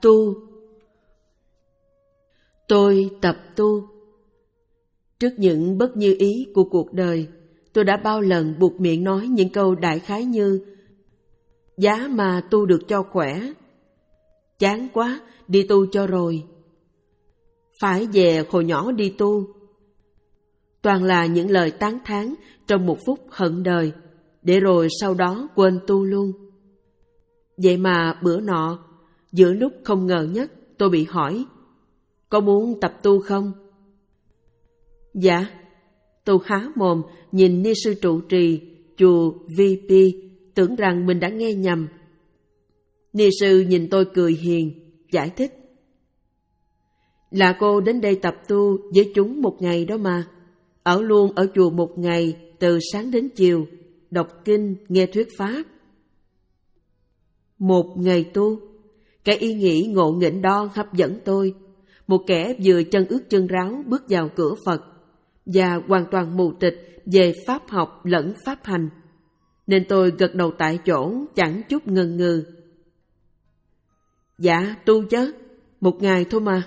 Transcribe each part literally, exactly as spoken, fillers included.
tu. Tôi tập tu. Trước những bất như ý của cuộc đời, tôi đã bao lần buộc miệng nói những câu đại khái như: giá mà tu được cho khỏe, chán quá, đi tu cho rồi, phải về hồi nhỏ đi tu. Toàn là những lời tán thán trong một phút hận đời, để rồi sau đó quên tu luôn. Vậy mà bữa nọ, giữa lúc không ngờ nhất, tôi bị hỏi: có muốn tập tu không? Dạ. Tôi há mồm nhìn ni sư trụ trì chùa vê pê, tưởng rằng mình đã nghe nhầm. Ni sư nhìn tôi cười hiền, giải thích: là cô đến đây tập tu với chúng một ngày đó mà. Ở luôn ở chùa một ngày, từ sáng đến chiều, đọc kinh, nghe thuyết pháp. Một ngày tu, cái ý nghĩ ngộ nghĩnh đó hấp dẫn tôi. Một kẻ vừa chân ướt chân ráo bước vào cửa Phật và hoàn toàn mù tịch về pháp học lẫn pháp hành, nên tôi gật đầu tại chỗ, chẳng chút ngần ngừ. Dạ, tu chứ, một ngày thôi mà.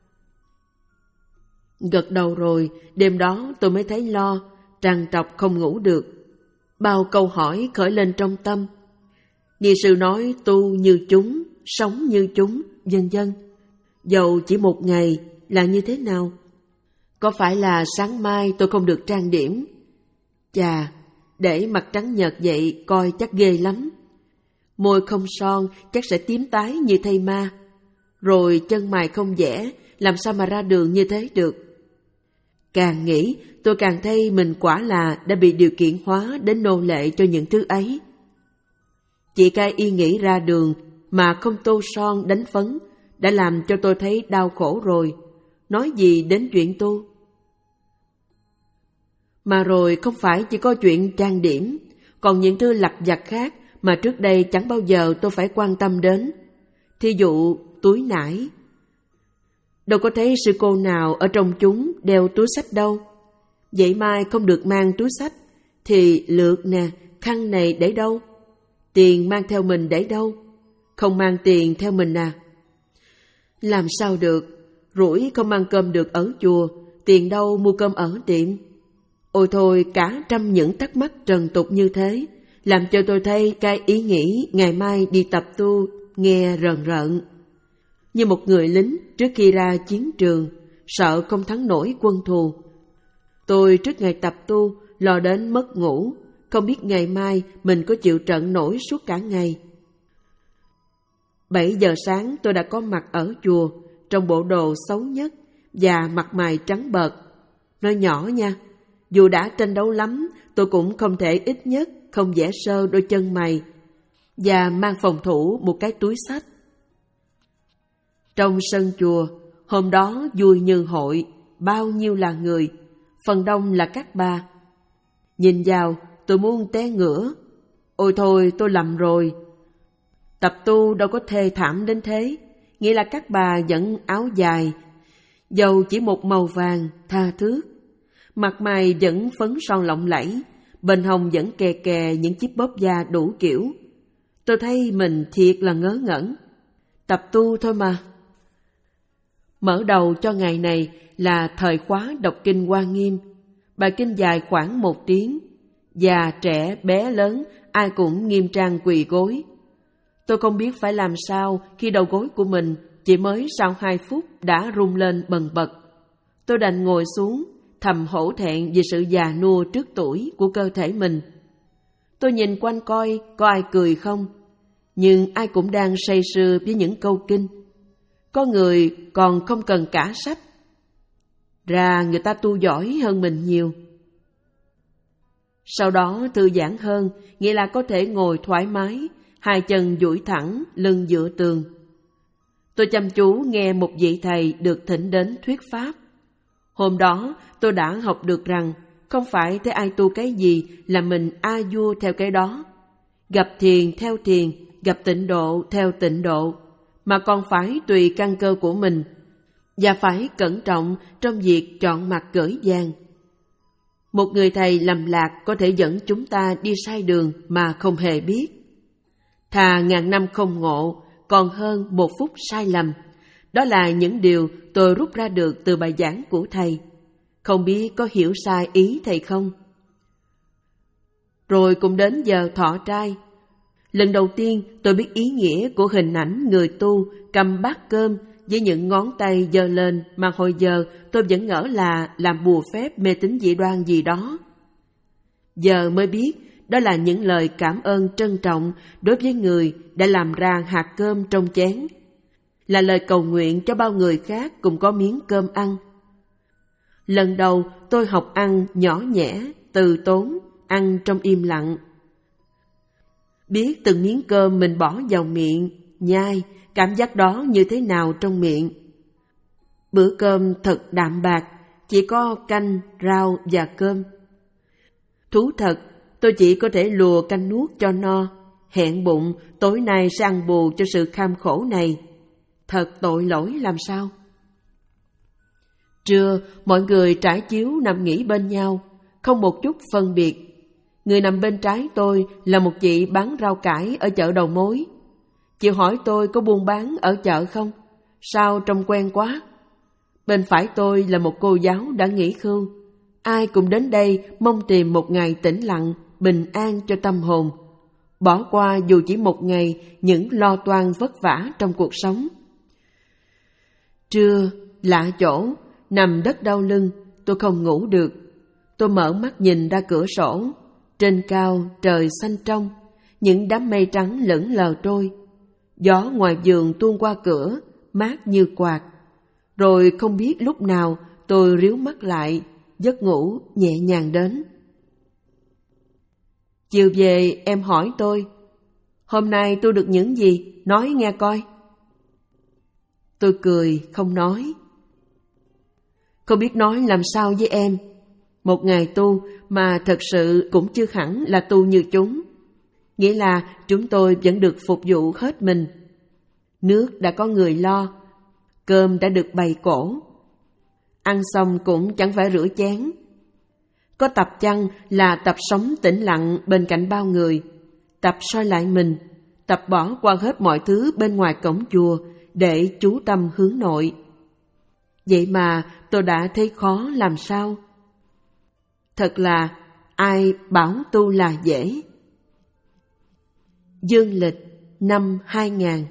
Gật đầu rồi, đêm đó tôi mới thấy lo, trằn trọc không ngủ được. Bao câu hỏi khởi lên trong tâm. Ni sư nói tu như chúng, sống như chúng, vân vân. Dầu chỉ một ngày là như thế nào? Có phải là sáng mai tôi không được trang điểm? Chà, để mặt trắng nhợt vậy coi chắc ghê lắm. Môi không son chắc sẽ tím tái như thây ma. Rồi chân mày không vẽ, làm sao mà ra đường như thế được? Càng nghĩ, tôi càng thấy mình quả là đã bị điều kiện hóa đến nô lệ cho những thứ ấy. Chỉ cái ý nghĩ ra đường mà không tô son đánh phấn đã làm cho tôi thấy đau khổ rồi, nói gì đến chuyện tu. Mà rồi không phải chỉ có chuyện trang điểm, còn những thứ lặt vặt khác mà trước đây chẳng bao giờ tôi phải quan tâm đến. Thí dụ túi nải. Đâu có thấy sư cô nào ở trong chúng đeo túi xách đâu. Vậy mai không được mang túi xách, thì lược nè, khăn này để đâu? Tiền mang theo mình để đâu? Không mang tiền theo mình à? Làm sao được, rủi không mang cơm được ở chùa, tiền đâu mua cơm ở tiệm. Ôi thôi, cả trăm những thắc mắc trần tục như thế, làm cho tôi thấy cái ý nghĩ ngày mai đi tập tu nghe rờn rợn. Như một người lính trước khi ra chiến trường, sợ không thắng nổi quân thù. Tôi trước ngày tập tu, lo đến mất ngủ, không biết ngày mai mình có chịu trận nổi suốt cả ngày. Bảy giờ sáng tôi đã có mặt ở chùa, trong bộ đồ xấu nhất và mặt mày trắng bợt. Nói nhỏ nha, dù đã tranh đấu lắm, tôi cũng không thể ít nhất không vẽ sơ đôi chân mày và mang phòng thủ một cái túi xách. Trong sân chùa, hôm đó vui như hội, bao nhiêu là người, phần đông là các bà. Nhìn vào, tôi muốn té ngửa. Ôi thôi, tôi lầm rồi. Tập tu đâu có thê thảm đến thế, nghĩa là các bà vẫn áo dài, dầu chỉ một màu vàng, tha thước. Mặt mày vẫn phấn son lộng lẫy, bên hông vẫn kè kè những chiếc bóp da đủ kiểu. Tôi thấy mình thiệt là ngớ ngẩn. Tập tu thôi mà. Mở đầu cho ngày này là thời khóa đọc kinh Hoa Nghiêm. Bài kinh dài khoảng một tiếng. Già, trẻ, bé, lớn, ai cũng nghiêm trang quỳ gối. Tôi không biết phải làm sao khi đầu gối của mình chỉ mới sau hai phút đã rung lên bần bật. Tôi đành ngồi xuống, thầm hổ thẹn vì sự già nua trước tuổi của cơ thể mình. Tôi nhìn quanh coi có ai cười không, nhưng ai cũng đang say sưa với những câu kinh. Có người còn không cần cả sách. Ra người ta tu giỏi hơn mình nhiều. Sau đó thư giãn hơn, nghĩa là có thể ngồi thoải mái, hai chân duỗi thẳng, lưng dựa tường. Tôi chăm chú nghe một vị thầy được thỉnh đến thuyết pháp. Hôm đó tôi đã học được rằng không phải thấy ai tu cái gì là mình a vua theo cái đó, gặp thiền theo thiền, gặp tịnh độ theo tịnh độ, mà còn phải tùy căn cơ của mình và phải cẩn trọng trong việc chọn mặt gửi vàng. Một người thầy lầm lạc có thể dẫn chúng ta đi sai đường mà không hề biết. Thà ngàn năm không ngộ, còn hơn một phút sai lầm. Đó là những điều tôi rút ra được từ bài giảng của thầy. Không biết có hiểu sai ý thầy không? Rồi cũng đến giờ thọ trai. Lần đầu tiên tôi biết ý nghĩa của hình ảnh người tu cầm bát cơm với những ngón tay giơ lên mà hồi giờ tôi vẫn ngỡ là làm bùa phép mê tín dị đoan gì đó. Giờ mới biết đó là những lời cảm ơn trân trọng đối với người đã làm ra hạt cơm trong chén, là lời cầu nguyện cho bao người khác cùng có miếng cơm ăn. Lần đầu tôi học ăn nhỏ nhẽ, từ tốn, ăn trong im lặng. Biết từng miếng cơm mình bỏ vào miệng, nhai, cảm giác đó như thế nào trong miệng. Bữa cơm thật đạm bạc, chỉ có canh, rau và cơm. Thú thật, tôi chỉ có thể lùa canh nuốt cho no, hẹn bụng tối nay sẽ ăn bù cho sự kham khổ này. Thật tội lỗi làm sao. Trưa, mọi người trải chiếu nằm nghỉ bên nhau, không một chút phân biệt. Người nằm bên trái tôi là một chị bán rau cải ở chợ đầu mối. Chị hỏi tôi có buôn bán ở chợ không? Sao trông quen quá? Bên phải tôi là một cô giáo đã nghỉ hưu. Ai cũng đến đây mong tìm một ngày tĩnh lặng, bình an cho tâm hồn. Bỏ qua dù chỉ một ngày những lo toan vất vả trong cuộc sống. Trưa, lạ chỗ, nằm đất đau lưng, tôi không ngủ được. Tôi mở mắt nhìn ra cửa sổ. Trên cao trời xanh trong, những đám mây trắng lững lờ trôi. Gió ngoài vườn tuôn qua cửa, mát như quạt. Rồi không biết lúc nào tôi ríu mắt lại, giấc ngủ nhẹ nhàng đến. Chiều về em hỏi tôi, hôm nay tôi được những gì, nói nghe coi. Tôi cười không nói. Không biết nói làm sao với em. Một ngày tu mà thật sự cũng chưa hẳn là tu như chúng. Nghĩa là chúng tôi vẫn được phục vụ hết mình. Nước đã có người lo, cơm đã được bày cổ. Ăn xong cũng chẳng phải rửa chén. Có tập chăng là tập sống tĩnh lặng bên cạnh bao người, tập soi lại mình, tập bỏ qua hết mọi thứ bên ngoài cổng chùa để chú tâm hướng nội. Vậy mà tôi đã thấy khó làm sao. Thật là ai bảo tu là dễ. Dương lịch năm hai nghìn.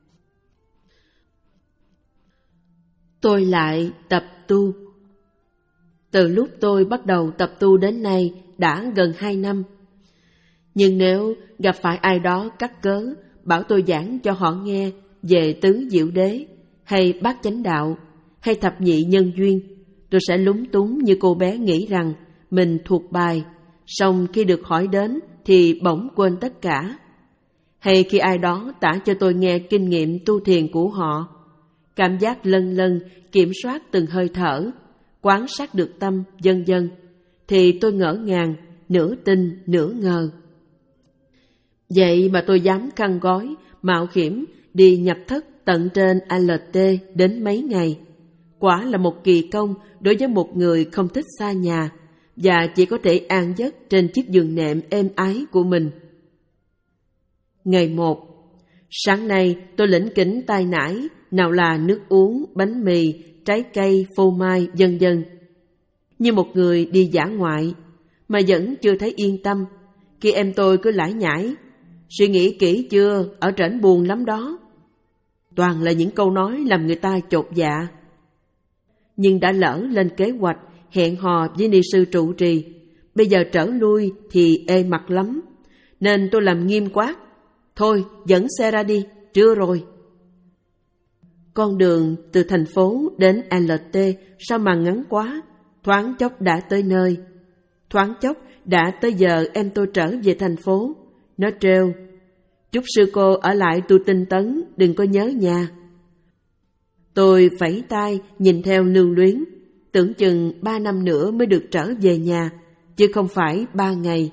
Tôi lại tập tu. Từ lúc tôi bắt đầu tập tu đến nay đã gần hai năm. Nhưng nếu gặp phải ai đó cắt cớ bảo tôi giảng cho họ nghe về tứ diệu đế hay bát chánh đạo hay thập nhị nhân duyên, tôi sẽ lúng túng như cô bé nghĩ rằng mình thuộc bài, song khi được hỏi đến thì bỗng quên tất cả. Hay khi ai đó tả cho tôi nghe kinh nghiệm tu thiền của họ, cảm giác lân lân kiểm soát từng hơi thở, quán sát được tâm, vân vân, thì tôi ngỡ ngàng, nửa tin nửa ngờ. Vậy mà tôi dám khăn gói, mạo hiểm đi nhập thất tận trên a lờ tê đến mấy ngày. Quả là một kỳ công đối với một người không thích xa nhà và chỉ có thể an giấc trên chiếc giường nệm êm ái của mình. Ngày một, sáng nay tôi lỉnh kỉnh tay nải, nào là nước uống, bánh mì, trái cây, phô mai, vân vân. Như một người đi dã ngoại, mà vẫn chưa thấy yên tâm, khi em tôi cứ lải nhải. Suy nghĩ kỹ chưa, ở trển buồn lắm đó. Toàn là những câu nói làm người ta chột dạ. Nhưng đã lỡ lên kế hoạch hẹn hò với ni sư trụ trì, bây giờ trở lui thì ê mặt lắm, nên tôi làm nghiêm quát. Thôi, dẫn xe ra đi, trưa rồi. Con đường từ thành phố đến a lờ tê sao mà ngắn quá, thoáng chốc đã tới nơi. Thoáng chốc đã tới giờ em tôi trở về thành phố. Nó trêu, chúc sư cô ở lại tu tinh tấn, đừng có nhớ nhà. Tôi phẩy tay nhìn theo lưu luyến, tưởng chừng ba năm nữa mới được trở về nhà, chứ không phải ba ngày.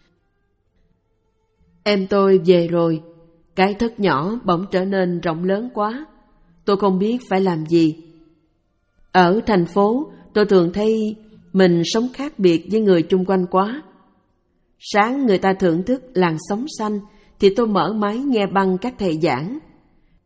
Em tôi về rồi, cái thất nhỏ bỗng trở nên rộng lớn quá. Tôi không biết phải làm gì. Ở thành phố, tôi thường thấy mình sống khác biệt với người chung quanh quá. Sáng người ta thưởng thức làn sóng xanh thì tôi mở máy nghe băng các thầy giảng.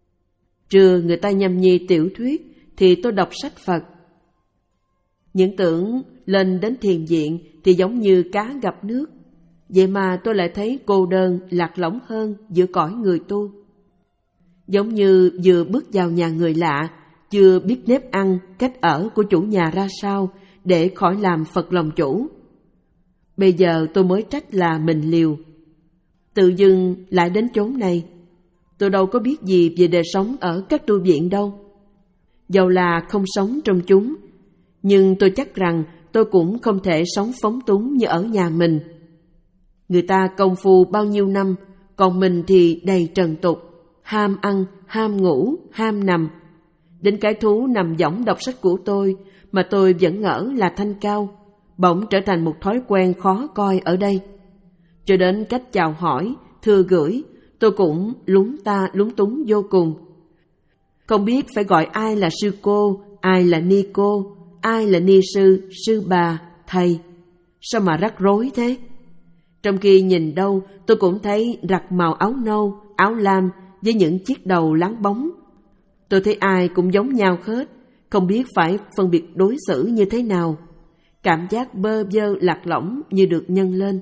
Trưa người ta nhâm nhi tiểu thuyết thì tôi đọc sách Phật. Những tưởng lên đến thiền viện thì giống như cá gặp nước. Vậy mà tôi lại thấy cô đơn, lạc lõng hơn giữa cõi người tu. Giống như vừa bước vào nhà người lạ, chưa biết nếp ăn, cách ở của chủ nhà ra sao để khỏi làm phật lòng chủ. Bây giờ tôi mới trách là mình liều. Tự dưng lại đến chốn này. Tôi đâu có biết gì về đời sống ở các tu viện đâu. Dầu là không sống trong chúng, nhưng tôi chắc rằng tôi cũng không thể sống phóng túng như ở nhà mình. Người ta công phu bao nhiêu năm, còn mình thì đầy trần tục, ham ăn, ham ngủ, ham nằm. Đến cái thú nằm võng đọc sách của tôi mà tôi vẫn ngỡ là thanh cao, bỗng trở thành một thói quen khó coi ở đây. Cho đến cách chào hỏi, thưa gửi, tôi cũng lúng ta lúng túng vô cùng. Không biết phải gọi ai là sư cô, ai là ni cô, ai là ni sư, sư bà, thầy. Sao mà rắc rối thế? Trong khi nhìn đâu tôi cũng thấy rặt màu áo nâu, áo lam với những chiếc đầu láng bóng. Tôi thấy ai cũng giống nhau hết, không biết phải phân biệt đối xử như thế nào. Cảm giác bơ vơ lạc lõng như được nhân lên.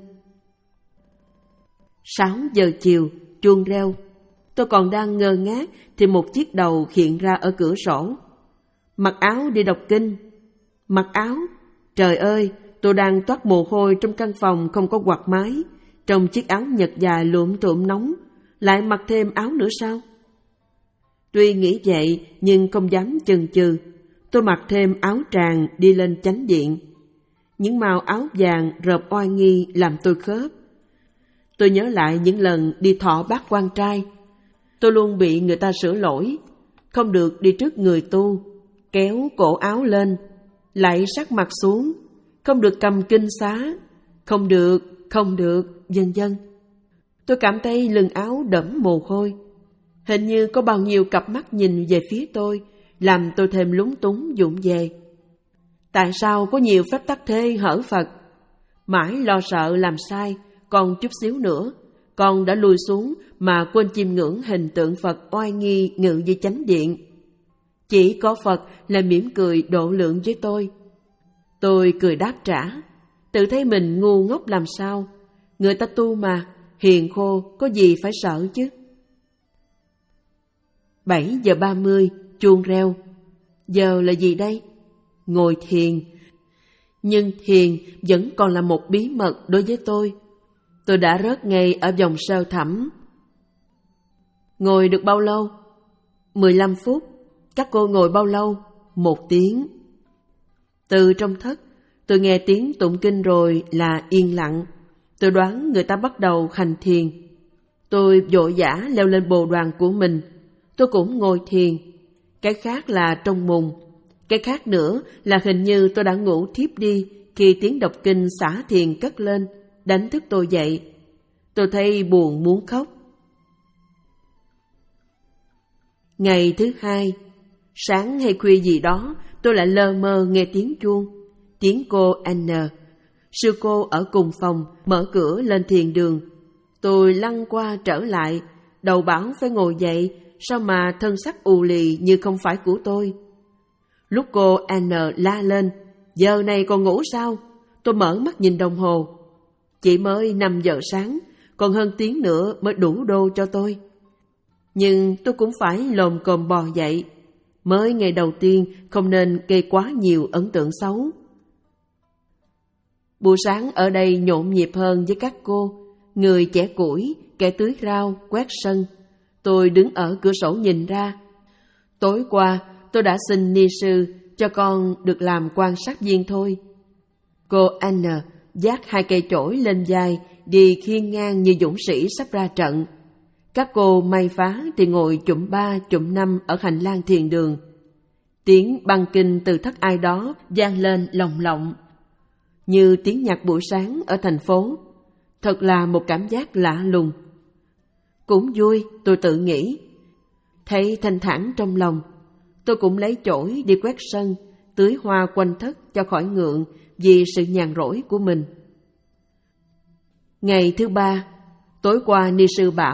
Sáu giờ chiều, chuông reo. Tôi còn đang ngơ ngác thì một chiếc đầu hiện ra ở cửa sổ. Mặc áo đi đọc kinh. Mặc áo? Trời ơi, tôi đang toát mồ hôi trong căn phòng không có quạt mái, trong chiếc áo nhật dài lụm tụm nóng, lại mặc thêm áo nữa sao? Tuy nghĩ vậy nhưng không dám chần chừ. Tôi mặc thêm áo tràng đi lên chánh điện. Những màu áo vàng rợp oai nghi làm tôi khớp. Tôi nhớ lại những lần đi thọ bát quan trai. Tôi luôn bị người ta sửa lỗi. Không được đi trước người tu, kéo cổ áo lên, lại sát mặt xuống. Không được cầm kinh xá. Không được, không được, vân vân. Tôi cảm thấy lưng áo đẫm mồ hôi. Hình như có bao nhiêu cặp mắt nhìn về phía tôi, làm tôi thêm lúng túng vụng về. Tại sao có nhiều phép tắc thế hở Phật? Mãi lo sợ làm sai, còn chút xíu nữa, con đã lùi xuống mà quên chiêm ngưỡng hình tượng Phật oai nghi ngự dưới chánh điện. Chỉ có Phật là mỉm cười độ lượng với tôi. Tôi cười đáp trả, tự thấy mình ngu ngốc làm sao. Người ta tu mà, hiền khô, có gì phải sợ chứ. Bảy giờ ba mươi, chuông reo. Giờ là gì đây? Ngồi thiền. Nhưng thiền vẫn còn là một bí mật đối với tôi. Tôi đã rớt ngay ở vòng sơ thẳm. Ngồi được bao lâu? Mười lăm phút. Các cô ngồi bao lâu? Một tiếng. Từ trong thất, tôi nghe tiếng tụng kinh rồi là yên lặng. Tôi đoán người ta bắt đầu hành thiền. Tôi vội vã leo lên bồ đoàn của mình. Tôi cũng ngồi thiền. Cái khác là trong mùng. Cái khác nữa là hình như tôi đã ngủ thiếp đi khi tiếng đọc kinh xả thiền cất lên, đánh thức tôi dậy. Tôi thấy buồn muốn khóc. Ngày thứ hai, sáng hay khuya gì đó, tôi lại lơ mơ nghe tiếng chuông. Tiếng cô N, sư cô ở cùng phòng, mở cửa lên thiền đường. Tôi lăn qua trở lại, đầu bảo phải ngồi dậy, sao mà thân sắc ù lì như không phải của tôi. Lúc cô N la lên, giờ này còn ngủ sao? Tôi mở mắt nhìn đồng hồ. Chỉ mới năm giờ sáng, còn hơn tiếng nữa mới đủ đô cho tôi. Nhưng tôi cũng phải lồm cồm bò dậy. Mới ngày đầu tiên không nên gây quá nhiều ấn tượng xấu. Buổi sáng ở đây nhộn nhịp hơn với các cô. Người chẻ củi, kẻ tưới rau, quét sân. Tôi đứng ở cửa sổ nhìn ra. Tối qua tôi đã xin ni sư cho con được làm quan sát viên thôi. Cô N vác hai cây chổi lên vai, đi khiêng ngang như dũng sĩ sắp ra trận. Các cô may phá thì ngồi chụm ba, chụm năm ở hành lang thiền đường. Tiếng băng kinh từ thất ai đó vang lên lồng lộng, như tiếng nhạc buổi sáng ở thành phố. Thật là một cảm giác lạ lùng. Cũng vui, tôi tự nghĩ. Thấy thanh thản trong lòng, tôi cũng lấy chổi đi quét sân, tưới hoa quanh thất cho khỏi ngượng vì sự nhàn rỗi của mình. Ngày thứ ba, tối qua ni sư bảo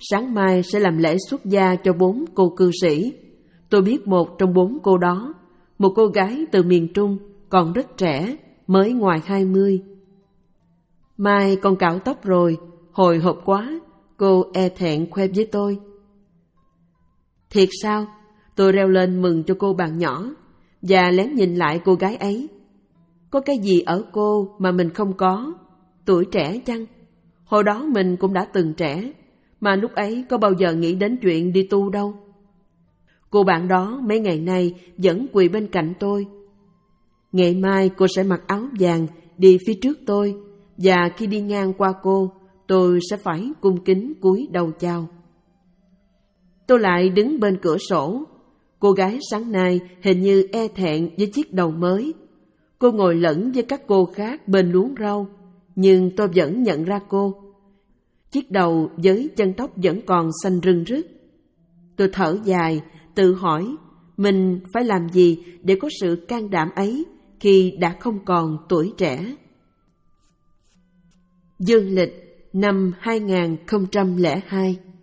Sáng mai sẽ làm lễ xuất gia cho bốn cô cư sĩ. Tôi biết một trong bốn cô đó, một cô gái từ miền Trung, còn rất trẻ, mới ngoài hai mươi. Mai con cạo tóc rồi, hồi hộp quá, cô e thẹn khoe với tôi. Thiệt sao? Tôi reo lên mừng cho cô bạn nhỏ, và lén nhìn lại cô gái ấy. Có cái gì ở cô mà mình không có? Tuổi trẻ chăng? Hồi đó mình cũng đã từng trẻ, mà lúc ấy có bao giờ nghĩ đến chuyện đi tu đâu. Cô bạn đó mấy ngày nay vẫn quỳ bên cạnh tôi. Ngày mai cô sẽ mặc áo vàng đi phía trước tôi, và khi đi ngang qua cô, tôi sẽ phải cung kính cúi đầu chào. Tôi lại đứng bên cửa sổ. Cô gái sáng nay hình như e thẹn với chiếc đầu mới. Cô ngồi lẫn với các cô khác bên luống rau, nhưng tôi vẫn nhận ra cô. Chiếc đầu với chân tóc vẫn còn xanh rưng rức. Tôi thở dài, tự hỏi mình phải làm gì để có sự can đảm ấy khi đã không còn tuổi trẻ. Dương lịch năm hai nghìn không trăm lẻ hai.